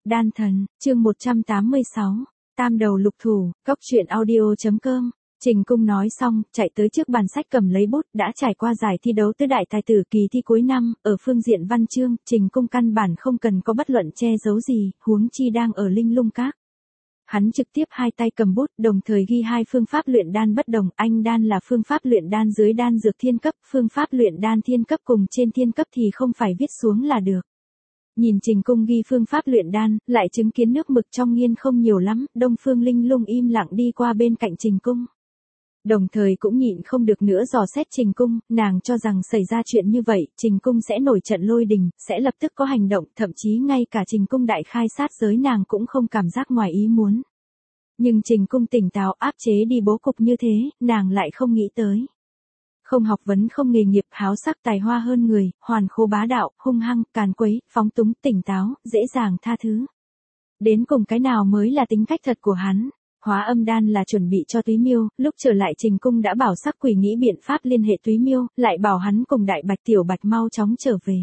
Đan thần, chương 186, tam đầu lục thủ, cóc truyện audio.com. Trình Cung nói xong, chạy tới trước bàn sách cầm lấy bút, đã trải qua giải thi đấu tứ đại tài tử kỳ thi cuối năm, ở phương diện văn chương, Trình Cung căn bản không cần có bất luận che giấu gì, huống chi đang ở Linh Lung Các. Hắn trực tiếp hai tay cầm bút, đồng thời ghi hai phương pháp luyện đan bất đồng, anh đan là phương pháp luyện đan dưới đan dược thiên cấp, phương pháp luyện đan thiên cấp cùng trên thiên cấp thì không phải viết xuống là được. Nhìn Trình Cung ghi phương pháp luyện đan, lại chứng kiến nước mực trong nghiên không nhiều lắm, Đông Phương Linh Lung im lặng đi qua bên cạnh Trình Cung. Đồng thời cũng nhịn không được nữa dò xét Trình Cung, nàng cho rằng xảy ra chuyện như vậy, Trình Cung sẽ nổi trận lôi đình, sẽ lập tức có hành động, thậm chí ngay cả Trình Cung đại khai sát giới nàng cũng không cảm giác ngoài ý muốn. Nhưng Trình Cung tỉnh táo áp chế đi bố cục như thế, nàng lại không nghĩ tới. Không học vấn không nghề nghiệp, háo sắc tài hoa hơn người, hoàn khố bá đạo, hung hăng, càn quấy, phóng túng, tỉnh táo, dễ dàng tha thứ. Đến cùng cái nào mới là tính cách thật của hắn? Hóa âm đan là chuẩn bị cho Túy Miêu, lúc trở lại Trình Cung đã bảo Sắc Quỷ nghĩ biện pháp liên hệ Túy Miêu, lại bảo hắn cùng Đại Bạch Tiểu Bạch mau chóng trở về.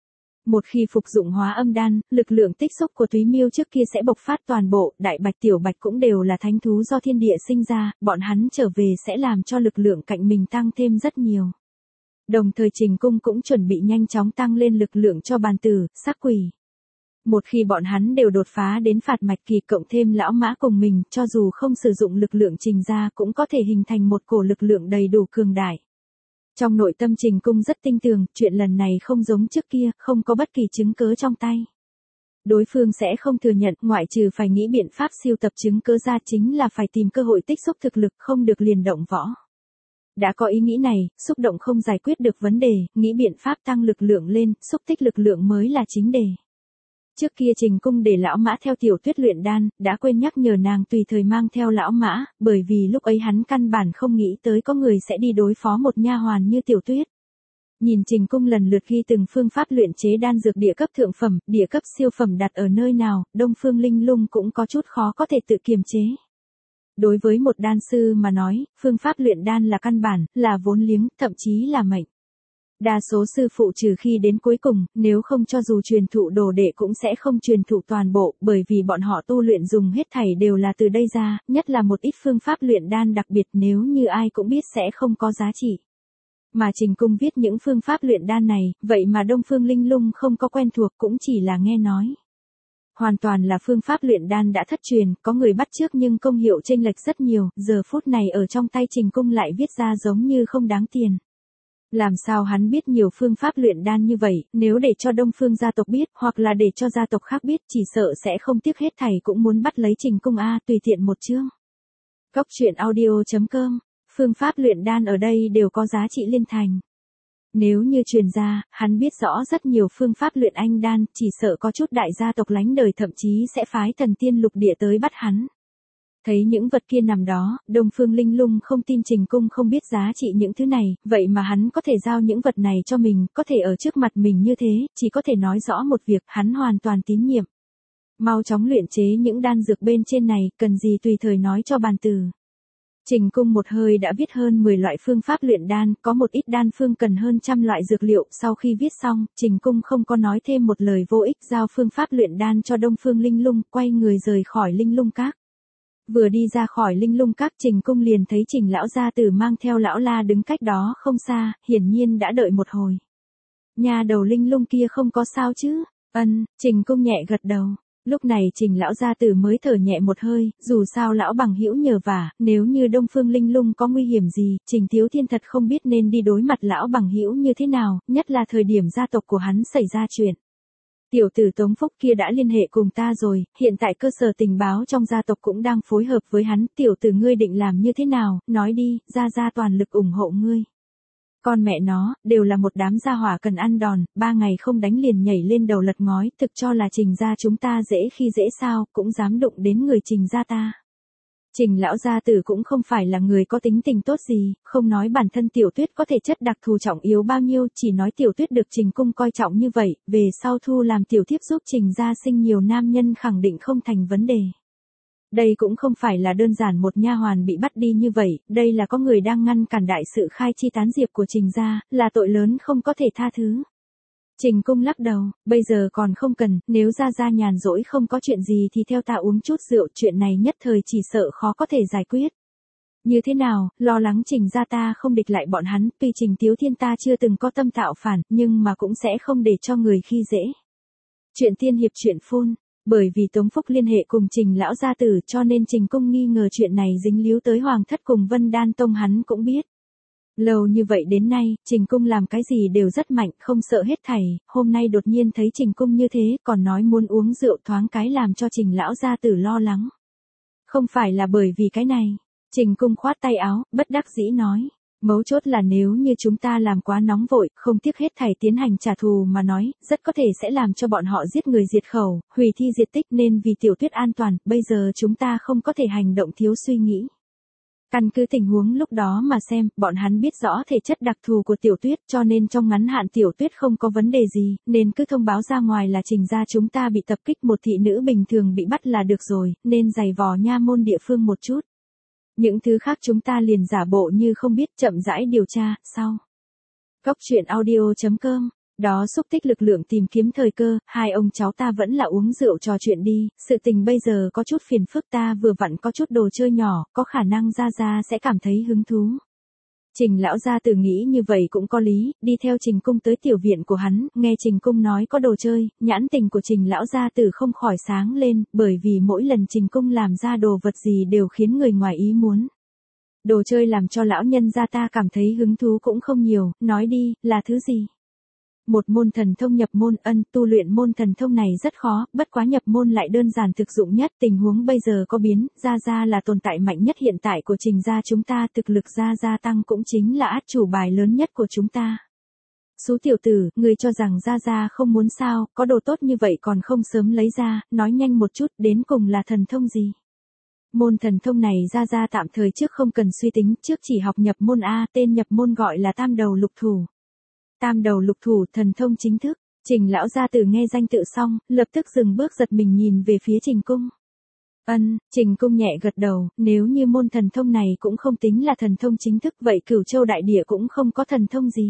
Một khi phục dụng hóa âm đan, lực lượng tích xúc của Túy Miêu trước kia sẽ bộc phát toàn bộ, Đại Bạch Tiểu Bạch cũng đều là thánh thú do thiên địa sinh ra, bọn hắn trở về sẽ làm cho lực lượng cạnh mình tăng thêm rất nhiều. Đồng thời Trình Cung cũng chuẩn bị nhanh chóng tăng lên lực lượng cho bàn tử, Sắc Quỷ. Một khi bọn hắn đều đột phá đến phạt mạch kỳ cộng thêm lão mã cùng mình, cho dù không sử dụng lực lượng Trình ra cũng có thể hình thành một cổ lực lượng đầy đủ cường đại. Trong nội tâm Trình Cung rất tin tưởng, chuyện lần này không giống trước kia, không có bất kỳ chứng cớ trong tay. Đối phương sẽ không thừa nhận, ngoại trừ phải nghĩ biện pháp siêu tập chứng cớ ra chính là phải tìm cơ hội tích xúc thực lực, không được liền động võ. Đã có ý nghĩ này, xúc động không giải quyết được vấn đề, nghĩ biện pháp tăng lực lượng lên, xúc tích lực lượng mới là chính đề. Trước kia Trình Cung để lão mã theo Tiểu Tuyết luyện đan, đã quên nhắc nhở nàng tùy thời mang theo lão mã, bởi vì lúc ấy hắn căn bản không nghĩ tới có người sẽ đi đối phó một nha hoàn như Tiểu Tuyết. Nhìn Trình Cung lần lượt ghi từng phương pháp luyện chế đan dược địa cấp thượng phẩm, địa cấp siêu phẩm đặt ở nơi nào, Đông Phương Linh Lung cũng có chút khó có thể tự kiềm chế. Đối với một đan sư mà nói, phương pháp luyện đan là căn bản, là vốn liếng, thậm chí là mệnh. Đa số sư phụ trừ khi đến cuối cùng, nếu không cho dù truyền thụ đồ đệ cũng sẽ không truyền thụ toàn bộ, bởi vì bọn họ tu luyện dùng hết thảy đều là từ đây ra, nhất là một ít phương pháp luyện đan đặc biệt nếu như ai cũng biết sẽ không có giá trị. Mà Trình Cung viết những phương pháp luyện đan này, vậy mà Đông Phương Linh Lung không có quen thuộc cũng chỉ là nghe nói. Hoàn toàn là phương pháp luyện đan đã thất truyền, có người bắt chước nhưng công hiệu chênh lệch rất nhiều, giờ phút này ở trong tay Trình Cung lại viết ra giống như không đáng tiền. Làm sao hắn biết nhiều phương pháp luyện đan như vậy, nếu để cho Đông Phương gia tộc biết, hoặc là để cho gia tộc khác biết, chỉ sợ sẽ không tiếc hết thảy cũng muốn bắt lấy Trình Cung a, tùy tiện một chương. Cóc truyện audio.com, phương pháp luyện đan ở đây đều có giá trị liên thành. Nếu như truyền ra, hắn biết rõ rất nhiều phương pháp luyện anh đan, chỉ sợ có chút đại gia tộc lánh đời thậm chí sẽ phái thần tiên lục địa tới bắt hắn. Thấy những vật kia nằm đó, Đông Phương Linh Lung không tin Trình Cung không biết giá trị những thứ này, vậy mà hắn có thể giao những vật này cho mình, có thể ở trước mặt mình như thế, chỉ có thể nói rõ một việc, hắn hoàn toàn tín nhiệm. Mau chóng luyện chế những đan dược bên trên này, cần gì tùy thời nói cho bàn tử. Trình Cung một hơi đã viết hơn 10 loại phương pháp luyện đan, có một ít đan phương cần hơn trăm loại dược liệu, sau khi viết xong, Trình Cung không có nói thêm một lời vô ích, giao phương pháp luyện đan cho Đông Phương Linh Lung, quay người rời khỏi Linh Lung Các. Vừa đi ra khỏi Linh Lung Các, Trình Cung liền thấy Trình lão gia tử mang theo lão la đứng cách đó không xa, hiển nhiên đã đợi một hồi. Nhà đầu Linh Lung kia không có sao chứ? Trình Cung nhẹ gật đầu. Lúc này Trình lão gia tử mới thở nhẹ một hơi, dù sao lão bằng hữu nhờ vả, nếu như Đông Phương Linh Lung có nguy hiểm gì, Trình Thiếu Thiên thật không biết nên đi đối mặt lão bằng hữu như thế nào, nhất là thời điểm gia tộc của hắn xảy ra chuyện. Tiểu tử Tống Phúc kia đã liên hệ cùng ta rồi, hiện tại cơ sở tình báo trong gia tộc cũng đang phối hợp với hắn, tiểu tử ngươi định làm như thế nào, nói đi, gia toàn lực ủng hộ ngươi. Con mẹ nó, đều là một đám gia hỏa cần ăn đòn, 3 ngày không đánh liền nhảy lên đầu lật ngói, thực cho là Trình gia chúng ta dễ khi dễ sao, cũng dám đụng đến người Trình gia ta. Trình lão gia tử cũng không phải là người có tính tình tốt gì, không nói bản thân Tiểu Tuyết có thể chất đặc thù trọng yếu bao nhiêu, chỉ nói Tiểu Tuyết được Trình Cung coi trọng như vậy, về sau thu làm tiểu thiếp giúp Trình gia sinh nhiều nam nhân khẳng định không thành vấn đề. Đây cũng không phải là đơn giản một nha hoàn bị bắt đi như vậy, đây là có người đang ngăn cản đại sự khai chi tán diệp của Trình gia, là tội lớn không có thể tha thứ. Trình Cung lắc đầu, bây giờ còn không cần, nếu Gia nhàn rỗi không có chuyện gì thì theo ta uống chút rượu, chuyện này nhất thời chỉ sợ khó có thể giải quyết. Như thế nào, lo lắng Trình gia ta không địch lại bọn hắn, tuy Trình Tiếu Thiên ta chưa từng có tâm tạo phản, nhưng mà cũng sẽ không để cho người khi dễ. Chuyện tiên hiệp chuyện phun, bởi vì Tống Phúc liên hệ cùng Trình lão gia tử cho nên Trình Cung nghi ngờ chuyện này dính líu tới Hoàng thất cùng Vân Đan Tông hắn cũng biết. Lâu như vậy đến nay, Trình Cung làm cái gì đều rất mạnh, không sợ hết thảy, hôm nay đột nhiên thấy Trình Cung như thế, còn nói muốn uống rượu thoáng cái làm cho Trình lão gia tử lo lắng. Không phải là bởi vì cái này, Trình Cung khoát tay áo, bất đắc dĩ nói. Mấu chốt là nếu như chúng ta làm quá nóng vội, không tiếc hết thảy tiến hành trả thù mà nói, rất có thể sẽ làm cho bọn họ giết người diệt khẩu, hủy thi diệt tích nên vì Tiểu Tuyết an toàn, bây giờ chúng ta không có thể hành động thiếu suy nghĩ. Căn cứ tình huống lúc đó mà xem, bọn hắn biết rõ thể chất đặc thù của Tiểu Tuyết cho nên trong ngắn hạn Tiểu Tuyết không có vấn đề gì, nên cứ thông báo ra ngoài là Trình gia chúng ta bị tập kích, một thị nữ bình thường bị bắt là được rồi, nên giày vò nha môn địa phương một chút. Những thứ khác chúng ta liền giả bộ như không biết, chậm rãi điều tra, sau. Góc truyện audio.com, đó xúc tích lực lượng tìm kiếm thời cơ, hai ông cháu ta vẫn là uống rượu trò chuyện đi, sự tình bây giờ có chút phiền phức, ta vừa vặn có chút đồ chơi nhỏ, có khả năng Gia sẽ cảm thấy hứng thú. Trình lão gia tử nghĩ như vậy cũng có lý, đi theo Trình Cung tới tiểu viện của hắn, nghe Trình Cung nói có đồ chơi, nhãn tình của Trình lão gia tử không khỏi sáng lên, bởi vì mỗi lần Trình Cung làm ra đồ vật gì đều khiến người ngoài ý muốn. Đồ chơi làm cho lão nhân gia ta cảm thấy hứng thú cũng không nhiều, nói đi, là thứ gì? Một môn thần thông nhập môn, tu luyện môn thần thông này rất khó, bất quá nhập môn lại đơn giản thực dụng nhất, tình huống bây giờ có biến, Gia là tồn tại mạnh nhất hiện tại của Trình gia chúng ta, thực lực gia tăng cũng chính là át chủ bài lớn nhất của chúng ta. Sú tiểu tử, người cho rằng Gia không muốn sao, có đồ tốt như vậy còn không sớm lấy ra, nói nhanh một chút, đến cùng là thần thông gì? Môn thần thông này Gia tạm thời trước không cần suy tính, trước chỉ học nhập môn A, tên nhập môn gọi là Tam Đầu Lục Thủ. Tam Đầu Lục Thủ, thần thông chính thức. Trình lão gia tử nghe danh tự xong, lập tức dừng bước giật mình nhìn về phía Trình Cung. Trình Cung nhẹ gật đầu, nếu như môn thần thông này cũng không tính là thần thông chính thức, vậy Cửu Châu đại địa cũng không có thần thông gì.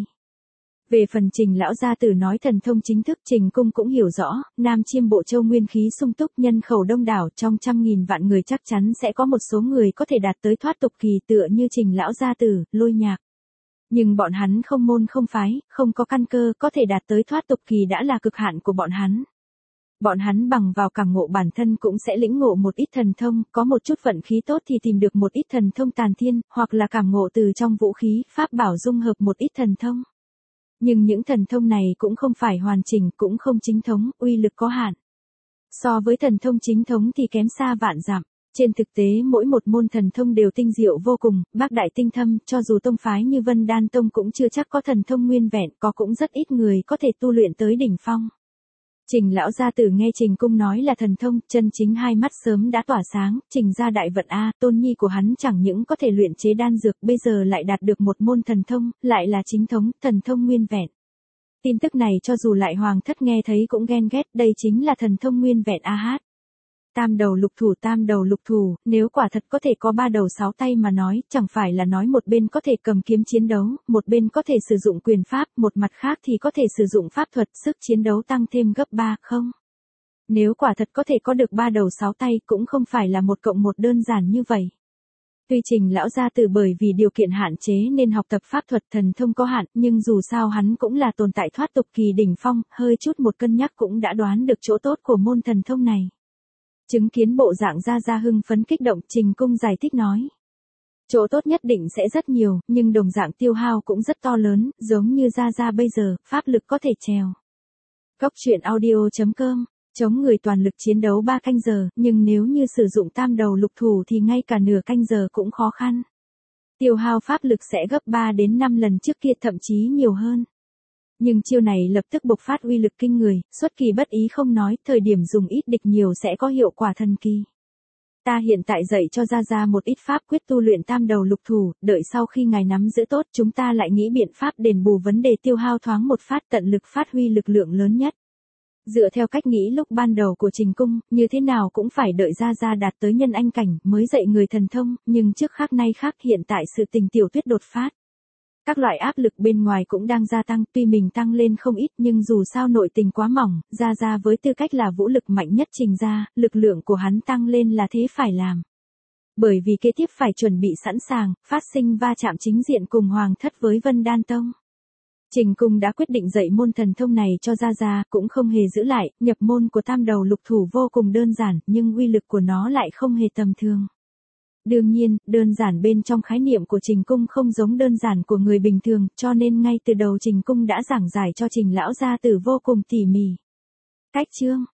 Về phần Trình lão gia tử nói thần thông chính thức, Trình Cung cũng hiểu rõ, Nam Chiêm Bộ Châu nguyên khí sung túc, nhân khẩu đông đảo, trong 100.000 vạn người chắc chắn sẽ có một số người có thể đạt tới thoát tục kỳ, tựa như Trình lão gia tử, Lôi Nhạc. Nhưng bọn hắn không môn không phái, không có căn cơ, có thể đạt tới thoát tục kỳ đã là cực hạn của bọn hắn. Bọn hắn bằng vào cảm ngộ bản thân cũng sẽ lĩnh ngộ một ít thần thông, có một chút vận khí tốt thì tìm được một ít thần thông tàn thiên, hoặc là cảm ngộ từ trong vũ khí, pháp bảo dung hợp một ít thần thông. Nhưng những thần thông này cũng không phải hoàn chỉnh, cũng không chính thống, uy lực có hạn. So với thần thông chính thống thì kém xa vạn dặm. Trên thực tế mỗi một môn thần thông đều tinh diệu vô cùng, bác đại tinh thâm, cho dù tông phái như Vân Đan Tông cũng chưa chắc có thần thông nguyên vẹn, có cũng rất ít người có thể tu luyện tới đỉnh phong. Trình lão gia tử nghe Trình Cung nói là thần thông, chân chính hai mắt sớm đã tỏa sáng, Trình gia đại vận A, tôn nhi của hắn chẳng những có thể luyện chế đan dược, bây giờ lại đạt được một môn thần thông, lại là chính thống, thần thông nguyên vẹn. Tin tức này cho dù lại hoàng thất nghe thấy cũng ghen ghét, đây chính là thần thông nguyên vẹn a hát. Tam đầu lục thủ, nếu quả thật có thể có 3 đầu 6 tay mà nói, chẳng phải là nói một bên có thể cầm kiếm chiến đấu, một bên có thể sử dụng quyền pháp, một mặt khác thì có thể sử dụng pháp thuật, sức chiến đấu tăng thêm gấp 3 không? Nếu quả thật có thể có được 3 đầu 6 tay cũng không phải là 1 cộng 1 đơn giản như vậy. Tuy Trình lão gia tử bởi vì điều kiện hạn chế nên học tập pháp thuật thần thông có hạn, nhưng dù sao hắn cũng là tồn tại thoát tục kỳ đỉnh phong, hơi chút một cân nhắc cũng đã đoán được chỗ tốt của môn thần thông này. Chứng kiến bộ dạng Gia hưng phấn kích động, Trình Cung giải thích nói. Chỗ tốt nhất định sẽ rất nhiều, nhưng đồng dạng tiêu hao cũng rất to lớn, giống như Gia bây giờ, pháp lực có thể trèo. Góc truyện audio.com, chống người toàn lực chiến đấu 3 canh giờ, nhưng nếu như sử dụng tam đầu lục thủ thì ngay cả nửa canh giờ cũng khó khăn. Tiêu hao pháp lực sẽ gấp 3 đến 5 lần trước kia, thậm chí nhiều hơn. Nhưng chiêu này lập tức bộc phát uy lực kinh người, xuất kỳ bất ý không nói, thời điểm dùng ít địch nhiều sẽ có hiệu quả thần kỳ. Ta hiện tại dạy cho Gia một ít pháp quyết tu luyện tam đầu lục thủ, đợi sau khi ngài nắm giữ tốt chúng ta lại nghĩ biện pháp đền bù vấn đề tiêu hao thoáng một phát, tận lực phát huy lực lượng lớn nhất. Dựa theo cách nghĩ lúc ban đầu của Trình Cung, như thế nào cũng phải đợi Gia đạt tới nhân anh cảnh mới dạy người thần thông, nhưng trước khác nay khác, hiện tại sự tình Tiểu Tuyết đột phát. Các loại áp lực bên ngoài cũng đang gia tăng, tuy mình tăng lên không ít nhưng dù sao nội tình quá mỏng, Gia Gia với tư cách là vũ lực mạnh nhất Trình gia, lực lượng của hắn tăng lên là thế phải làm. Bởi vì kế tiếp phải chuẩn bị sẵn sàng, phát sinh va chạm chính diện cùng Hoàng thất với Vân Đan Tông. Trình Cung đã quyết định dạy môn thần thông này cho Gia Gia, cũng không hề giữ lại, nhập môn của tam đầu lục thủ vô cùng đơn giản, nhưng uy lực của nó lại không hề tầm thường. Đương nhiên, đơn giản bên trong khái niệm của Trình Cung không giống đơn giản của người bình thường, cho nên ngay từ đầu Trình Cung đã giảng giải cho Trình lão gia tử vô cùng tỉ mỉ. Cách chương